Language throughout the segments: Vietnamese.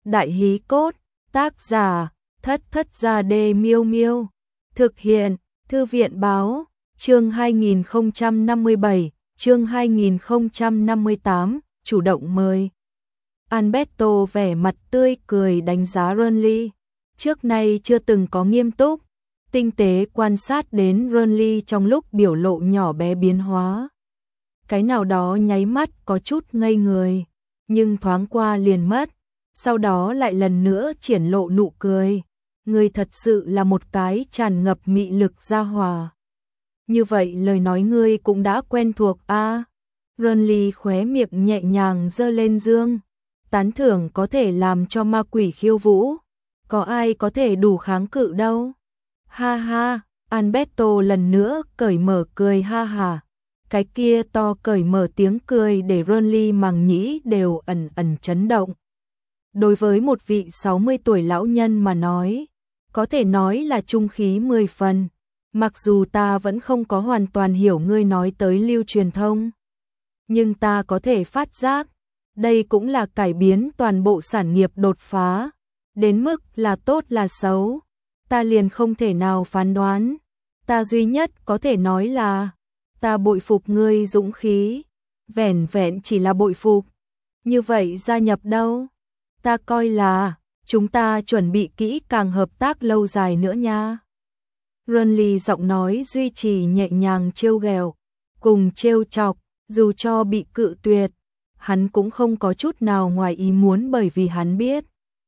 Đại hí cốt, tác giả, Thất Thất Gia Đê Miêu Miêu. Thực hiện, Thư viện báo, chương 2057, chương 2058, chủ động mời. Alberto vẻ mặt tươi cười đánh giá Renly. Trước nay chưa từng có nghiêm túc, tinh tế quan sát đến Renly trong lúc biểu lộ nhỏ bé biến hóa. Cái nào đó nháy mắt có chút ngây người, nhưng thoáng qua liền mất, sau đó lại lần nữa triển lộ nụ cười. Người thật sự là một cái tràn ngập mị lực gia hòa. Như vậy lời nói ngươi cũng đã quen thuộc a. Renly khóe miệng nhẹ nhàng giơ lên dương, tán thưởng có thể làm cho ma quỷ khiêu vũ, có ai có thể đủ kháng cự đâu. Ha ha, Alberto lần nữa cởi mở cười ha ha. Cái kia to cởi mở tiếng cười để Renly màng nhĩ đều ẩn ẩn chấn động. Đối với một vị 60 tuổi lão nhân mà nói, có thể nói là trung khí 10 phần. Mặc dù ta vẫn không có hoàn toàn hiểu ngươi nói tới lưu truyền thông, nhưng ta có thể phát giác, đây cũng là cải biến toàn bộ sản nghiệp đột phá. Đến mức là tốt là xấu, ta liền không thể nào phán đoán. Ta duy nhất có thể nói là, ta bội phục ngươi dũng khí, vẻn vẹn chỉ là bội phục. Như vậy gia nhập đâu? Ta coi là, chúng ta chuẩn bị kỹ càng hợp tác lâu dài nữa nha. Renly giọng nói duy trì nhẹ nhàng trêu ghẹo, cùng trêu chọc, dù cho bị cự tuyệt, hắn cũng không có chút nào ngoài ý muốn bởi vì hắn biết.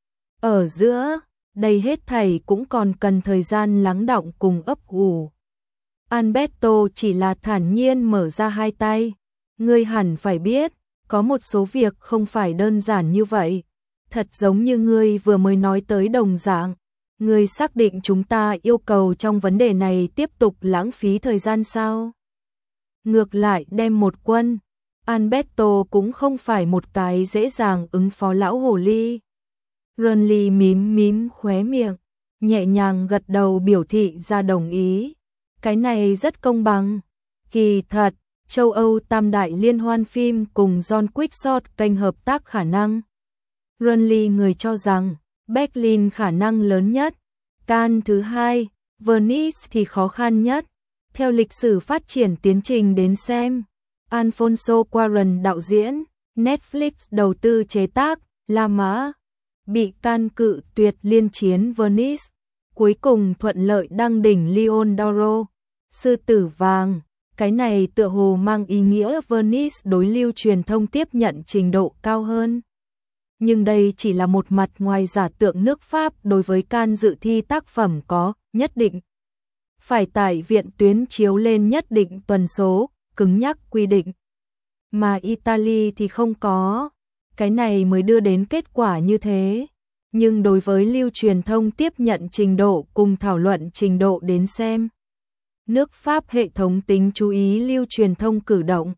Ở giữa, đây hết thảy cũng còn cần thời gian lắng đọng cùng ấp ủ. Alberto chỉ là thản nhiên mở ra hai tay. Ngươi hẳn phải biết, có một số việc không phải đơn giản như vậy. Thật giống như ngươi vừa mới nói tới đồng dạng. Ngươi xác định chúng ta yêu cầu trong vấn đề này tiếp tục lãng phí thời gian sao? Ngược lại đem một quân, Alberto cũng không phải một cái dễ dàng ứng phó lão hồ ly. Renly mím mím khóe miệng, nhẹ nhàng gật đầu biểu thị ra đồng ý. Cái này rất công bằng. Kỳ thật, châu Âu tam đại liên hoan phim cùng John Quixote kênh hợp tác khả năng. Renly người cho rằng, Berlin khả năng lớn nhất, Cannes thứ hai, Venice thì khó khăn nhất. Theo lịch sử phát triển tiến trình đến xem, Alfonso Cuarón đạo diễn, Netflix đầu tư chế tác, La Mã, bị Cannes cự tuyệt liên chiến Venice, cuối cùng thuận lợi đăng đỉnh Lion d'Oro, sư tử vàng. Cái này tựa hồ mang ý nghĩa Venice đối lưu truyền thông tiếp nhận trình độ cao hơn. Nhưng đây chỉ là một mặt ngoài giả tượng nước Pháp đối với Cannes dự thi tác phẩm có nhất định phải tải viện tuyến chiếu lên nhất định tuần số, cứng nhắc quy định. Mà Italy thì không có. Cái này mới đưa đến kết quả như thế. Nhưng đối với lưu truyền thông tiếp nhận trình độ cùng thảo luận trình độ đến xem, nước Pháp hệ thống tính chú ý lưu truyền thông cử động.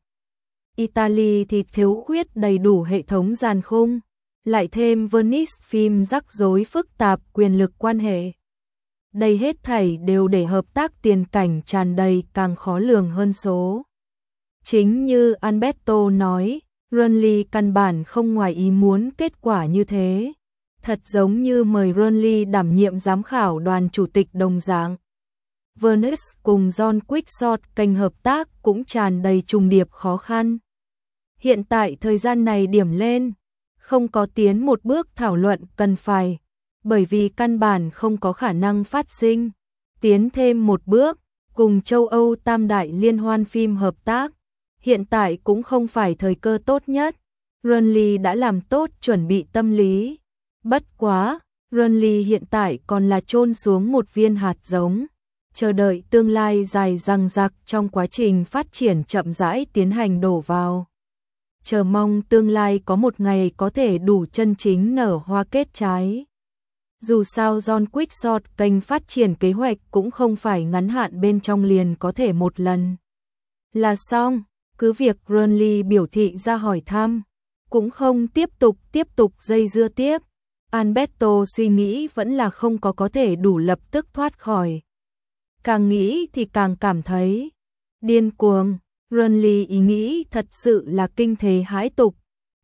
Italy thì thiếu khuyết đầy đủ hệ thống dàn khung, lại thêm Venice phim rắc rối phức tạp quyền lực quan hệ. Đây hết thảy đều để hợp tác tiền cảnh tràn đầy càng khó lường hơn số. Chính như Alberto nói, Renly căn bản không ngoài ý muốn kết quả như thế. Thật giống như mời Renly đảm nhiệm giám khảo đoàn chủ tịch đồng dạng. Venice cùng John Quixote kênh hợp tác cũng tràn đầy trùng điệp khó khăn. Hiện tại thời gian này điểm lên, không có tiến một bước thảo luận cần phải, bởi vì căn bản không có khả năng phát sinh. Tiến thêm một bước, cùng châu Âu tam đại liên hoan phim hợp tác, hiện tại cũng không phải thời cơ tốt nhất. Renly đã làm tốt chuẩn bị tâm lý. Bất quá, Renly hiện tại còn là chôn xuống một viên hạt giống, chờ đợi tương lai dài dằng dặc trong quá trình phát triển chậm rãi tiến hành đổ vào. Chờ mong tương lai có một ngày có thể đủ chân chính nở hoa kết trái. Dù sao John Quixote kênh phát triển kế hoạch cũng không phải ngắn hạn bên trong liền có thể một lần là xong. Cứ việc Renly biểu thị ra hỏi thăm, cũng không tiếp tục dây dưa tiếp. Alberto suy nghĩ vẫn là không có thể đủ lập tức thoát khỏi. Càng nghĩ thì càng cảm thấy điên cuồng. Renly ý nghĩ thật sự là kinh thế hãi tục.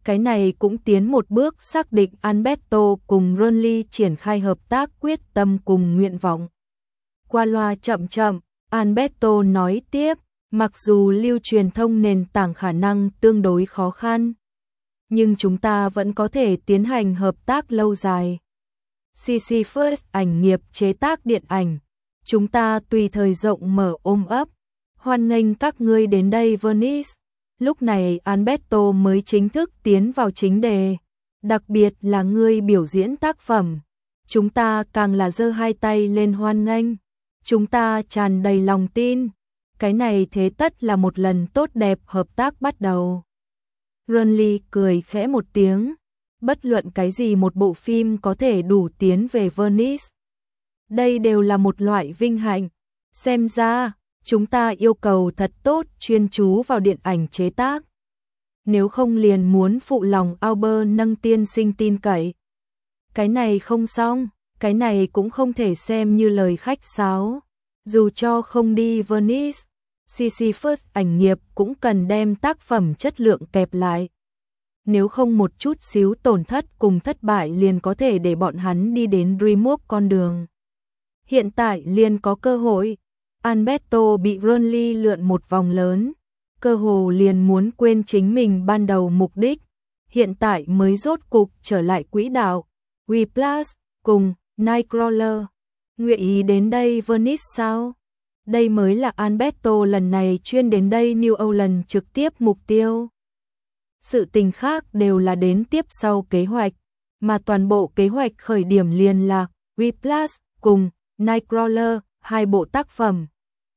Cái này cũng tiến một bước xác định Alberto cùng Ronly triển khai hợp tác quyết tâm cùng nguyện vọng. Qua loa chậm chậm, Alberto nói tiếp, mặc dù lưu truyền thông nền tảng khả năng tương đối khó khăn, nhưng chúng ta vẫn có thể tiến hành hợp tác lâu dài. CC First ảnh nghiệp chế tác điện ảnh, chúng ta tùy thời rộng mở ôm ấp, hoan nghênh các ngươi đến đây Venice. Lúc này Alberto mới chính thức tiến vào chính đề, đặc biệt là ngươi biểu diễn tác phẩm. Chúng ta càng là giơ hai tay lên hoan nghênh, chúng ta tràn đầy lòng tin. Cái này thế tất là một lần tốt đẹp hợp tác bắt đầu. Ronly cười khẽ một tiếng, bất luận cái gì một bộ phim có thể đủ tiến về Venice. Đây đều là một loại vinh hạnh, xem ra chúng ta yêu cầu thật tốt chuyên chú vào điện ảnh chế tác. Nếu không liền muốn phụ lòng Albert nâng tiên sinh tin cậy. Cái này không xong, cái này cũng không thể xem như lời khách sáo. Dù cho không đi Venice, CC First ảnh nghiệp cũng cần đem tác phẩm chất lượng kẹp lại. Nếu không một chút xíu tổn thất cùng thất bại liền có thể để bọn hắn đi đến DreamWorks con đường. Hiện tại liền có cơ hội. Alberto bị Ronly lượn một vòng lớn, cơ hồ liền muốn quên chính mình ban đầu mục đích, hiện tại mới rốt cục trở lại quỹ đạo. Whiplash cùng Nightcrawler, nguyện ý đến đây Venice sao? Đây mới là Alberto lần này chuyên đến đây New Orleans trực tiếp mục tiêu. Sự tình khác đều là đến tiếp sau kế hoạch, mà toàn bộ kế hoạch khởi điểm liền là Whiplash cùng Nightcrawler, hai bộ tác phẩm.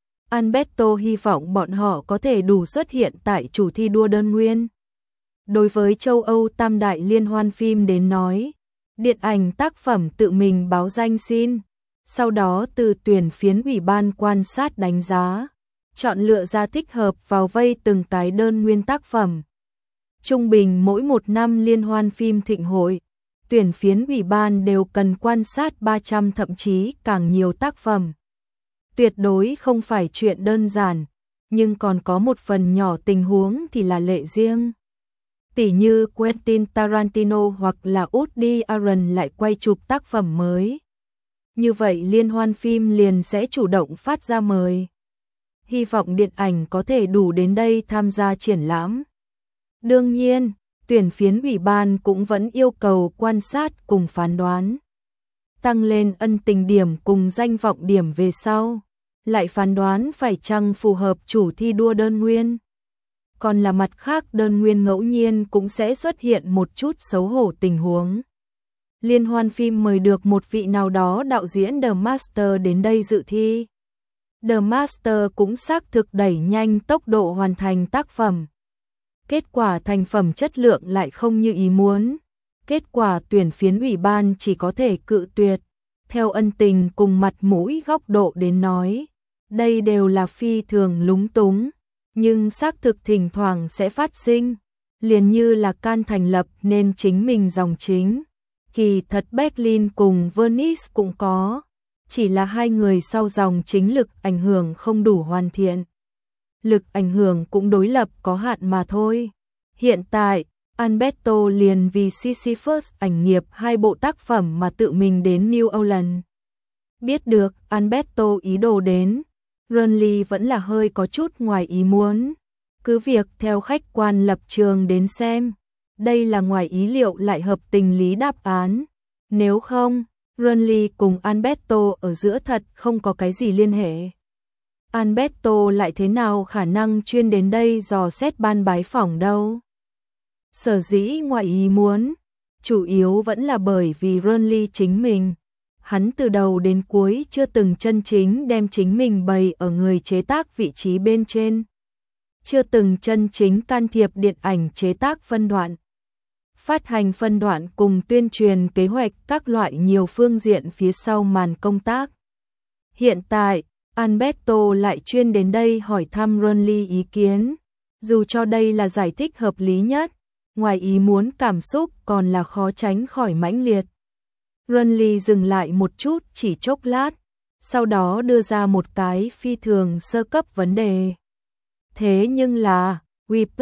Alberto hy vọng bọn họ có thể đủ xuất hiện tại chủ thi đua đơn nguyên. Đối với châu Âu tam đại liên hoan phim đến nói, điện ảnh tác phẩm tự mình báo danh xin, sau đó từ tuyển phiến ủy ban quan sát đánh giá, chọn lựa ra thích hợp vào vây từng cái đơn nguyên tác phẩm. Trung bình mỗi một năm liên hoan phim thịnh hội, tuyển phiến ủy ban đều cần quan sát 300 thậm chí càng nhiều tác phẩm. Tuyệt đối không phải chuyện đơn giản, nhưng còn có một phần nhỏ tình huống thì là lệ riêng. Tỉ như Quentin Tarantino hoặc là Woody Allen lại quay chụp tác phẩm mới. Như vậy liên hoan phim liền sẽ chủ động phát ra mời. Hy vọng điện ảnh có thể đủ đến đây tham gia triển lãm. Đương nhiên, tuyển phiến ủy ban cũng vẫn yêu cầu quan sát cùng phán đoán. Tăng lên ân tình điểm cùng danh vọng điểm về sau, lại phán đoán phải chăng phù hợp chủ thi đua đơn nguyên. Còn là mặt khác đơn nguyên ngẫu nhiên cũng sẽ xuất hiện một chút xấu hổ tình huống. Liên hoan phim mời được một vị nào đó đạo diễn The Master đến đây dự thi. The Master cũng xác thực đẩy nhanh tốc độ hoàn thành tác phẩm. Kết quả thành phẩm chất lượng lại không như ý muốn. Kết quả tuyển phiến ủy ban chỉ có thể cự tuyệt. Theo ân tình cùng mặt mũi góc độ đến nói, đây đều là phi thường lúng túng, nhưng xác thực thỉnh thoảng sẽ phát sinh, liền như là Cannes thành lập nên chính mình dòng chính. Kỳ thật Berlin cùng Venice cũng có, chỉ là hai người sau dòng chính lực ảnh hưởng không đủ hoàn thiện. Lực ảnh hưởng cũng đối lập có hạn mà thôi. Hiện tại, Alberto liền vì CC First ảnh nghiệp hai bộ tác phẩm mà tự mình đến New Orleans. Biết được Alberto ý đồ đến, Ronly vẫn là hơi có chút ngoài ý muốn. Cứ việc theo khách quan lập trường đến xem, đây là ngoài ý liệu lại hợp tình lý đáp án. Nếu không, Ronly cùng Alberto ở giữa thật không có cái gì liên hệ. Alberto lại thế nào khả năng chuyên đến đây dò xét ban bái phỏng đâu. Sở dĩ ngoài ý muốn, chủ yếu vẫn là bởi vì Ronly chính mình. Hắn từ đầu đến cuối chưa từng chân chính đem chính mình bày ở người chế tác vị trí bên trên. Chưa từng chân chính can thiệp điện ảnh chế tác phân đoạn. Phát hành phân đoạn cùng tuyên truyền kế hoạch các loại nhiều phương diện phía sau màn công tác. Hiện tại, Alberto lại chuyên đến đây hỏi thăm Ronly ý kiến. Dù cho đây là giải thích hợp lý nhất, ngoài ý muốn cảm xúc còn là khó tránh khỏi mãnh liệt. Ronly dừng lại một chút chỉ chốc lát, sau đó đưa ra một cái phi thường sơ cấp vấn đề. Thế nhưng là, Whiplash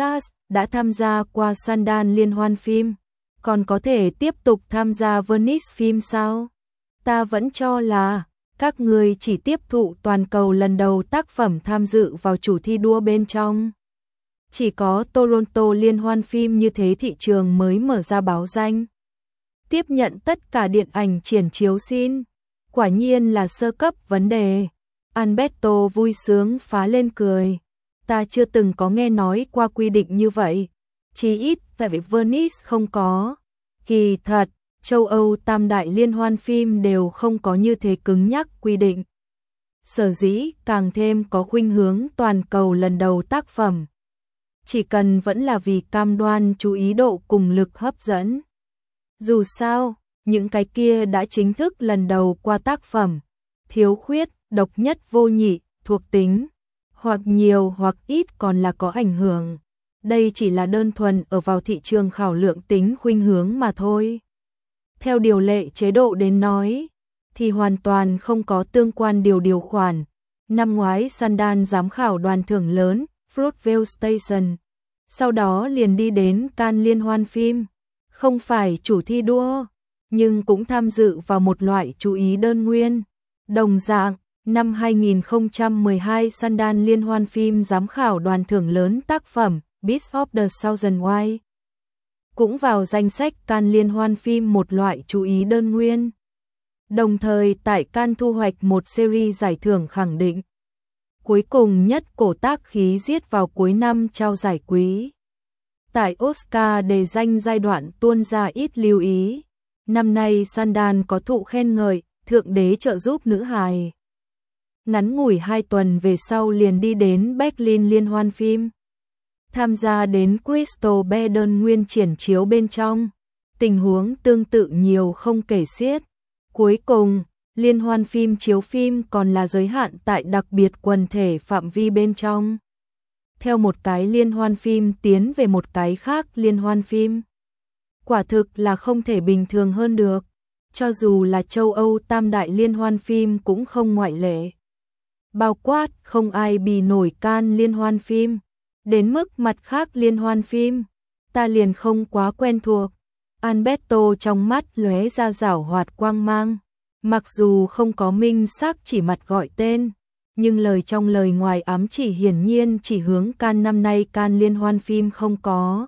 đã tham gia qua Sundance liên hoan phim, còn có thể tiếp tục tham gia Venice phim sao? Ta vẫn cho là các người chỉ tiếp thụ toàn cầu lần đầu tác phẩm tham dự vào chủ thi đua bên trong. Chỉ có Toronto liên hoan phim như thế thị trường mới mở ra báo danh. Tiếp nhận tất cả điện ảnh triển chiếu xin. Quả nhiên là sơ cấp vấn đề. Alberto vui sướng phá lên cười. Ta chưa từng có nghe nói qua quy định như vậy. Chỉ ít tại Venice không có. Kỳ thật, châu Âu tam đại liên hoan phim đều không có như thế cứng nhắc quy định. Sở dĩ càng thêm có khuynh hướng toàn cầu lần đầu tác phẩm. Chỉ cần vẫn là vì cam đoan chú ý độ cùng lực hấp dẫn. Dù sao, những cái kia đã chính thức lần đầu qua tác phẩm, thiếu khuyết, độc nhất vô nhị, thuộc tính, hoặc nhiều hoặc ít còn là có ảnh hưởng. Đây chỉ là đơn thuần ở vào thị trường khảo lượng tính khuynh hướng mà thôi. Theo điều lệ chế độ đến nói, thì hoàn toàn không có tương quan điều khoản. Năm ngoái Sundance giám khảo đoàn thưởng lớn, Fruitvale Station. Sau đó liền đi đến Cannes liên hoan phim. Không phải chủ thi đua, nhưng cũng tham dự vào một loại chú ý đơn nguyên. Đồng dạng, năm 2012 Sundance liên hoan phim giám khảo đoàn thưởng lớn tác phẩm Beast of the Southern Wild cũng vào danh sách Cannes liên hoan phim một loại chú ý đơn nguyên. Đồng thời tại Cannes thu hoạch một series giải thưởng khẳng định. Cuối cùng nhất cổ tác khí giết vào cuối năm trao giải quý. Tại Oscar đề danh giai đoạn tuôn ra ít lưu ý. Năm nay Sundance có thụ khen ngợi, thượng đế trợ giúp nữ hài. Ngắn ngủi 2 tuần về sau liền đi đến Berlin liên hoan phim. Tham gia đến Crystal Beden nguyên triển chiếu bên trong. Tình huống tương tự nhiều không kể xiết. Cuối cùng, liên hoan phim chiếu phim còn là giới hạn tại đặc biệt quần thể phạm vi bên trong. Theo một cái liên hoan phim tiến về một cái khác liên hoan phim. Quả thực là không thể bình thường hơn được. Cho dù là châu Âu tam đại liên hoan phim cũng không ngoại lệ. Bao quát không ai bì nổi Cannes liên hoan phim. Đến mức mặt khác liên hoan phim, ta liền không quá quen thuộc. Alberto trong mắt lóe ra giảo hoạt quang mang. Mặc dù không có minh xác chỉ mặt gọi tên, nhưng lời trong lời ngoài ám chỉ hiển nhiên chỉ hướng Cannes năm nay Cannes liên hoan phim không có.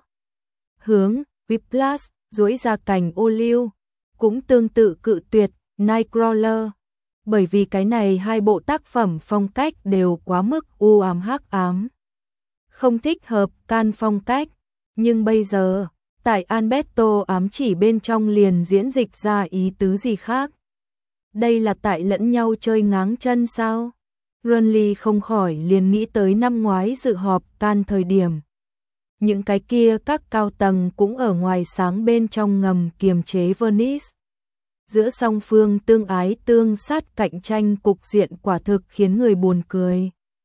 Hướng, Whiplash, duỗi ra cành ô liu, cũng tương tự cự tuyệt, Nightcrawler. Bởi vì cái này hai bộ tác phẩm phong cách đều quá mức u ám hắc ám. Không thích hợp Cannes phong cách, nhưng bây giờ, tại Alberto ám chỉ bên trong liền diễn dịch ra ý tứ gì khác. Đây là tại lẫn nhau chơi ngáng chân sao? Runley không khỏi liền nghĩ tới năm ngoái dự họp Cannes thời điểm. Những cái kia các cao tầng cũng ở ngoài sáng bên trong ngầm kiềm chế Venice. Giữa song phương tương ái tương sát cạnh tranh cục diện quả thực khiến người buồn cười.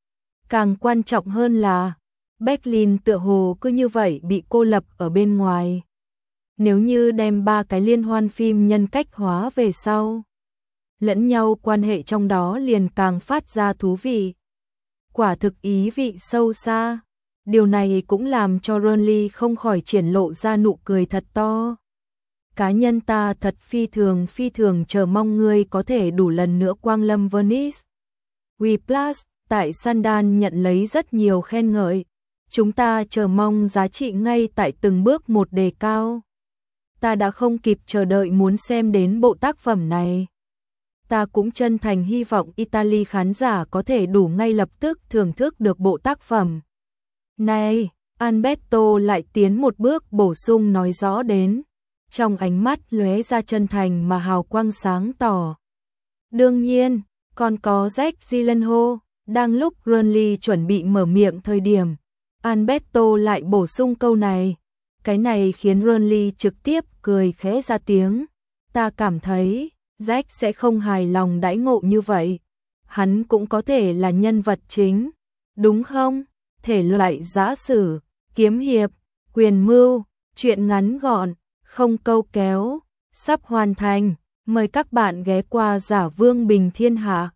Càng quan trọng hơn là, Berlin tựa hồ cứ như vậy bị cô lập ở bên ngoài. Nếu như đem 3 cái liên hoan phim nhân cách hóa về sau, lẫn nhau quan hệ trong đó liền càng phát ra thú vị. Quả thực ý vị sâu xa. Điều này cũng làm cho Runley không khỏi triển lộ ra nụ cười thật to. Cá nhân ta thật phi thường chờ mong ngươi có thể đủ lần nữa quang lâm Venice. Whiplash tại Sundance nhận lấy rất nhiều khen ngợi. Chúng ta chờ mong giá trị ngay tại từng bước một đề cao. Ta đã không kịp chờ đợi muốn xem đến bộ tác phẩm này. Ta cũng chân thành hy vọng Italy khán giả có thể đủ ngay lập tức thưởng thức được bộ tác phẩm này. Alberto lại tiến một bước bổ sung nói rõ đến. Trong ánh mắt lóe ra chân thành mà hào quang sáng tỏ. Đương nhiên, còn có Jake Gyllenhaal. Đang lúc Runley chuẩn bị mở miệng thời điểm, Alberto lại bổ sung câu này. Cái này khiến Runley trực tiếp cười khẽ ra tiếng. Ta cảm thấy Jack sẽ không hài lòng đãi ngộ như vậy. Hắn cũng có thể là nhân vật chính, đúng không? Thể loại giã sử, kiếm hiệp, quyền mưu, truyện ngắn gọn, không câu kéo, sắp hoàn thành. Mời các bạn ghé qua Giả Vương Bình Thiên Hạ.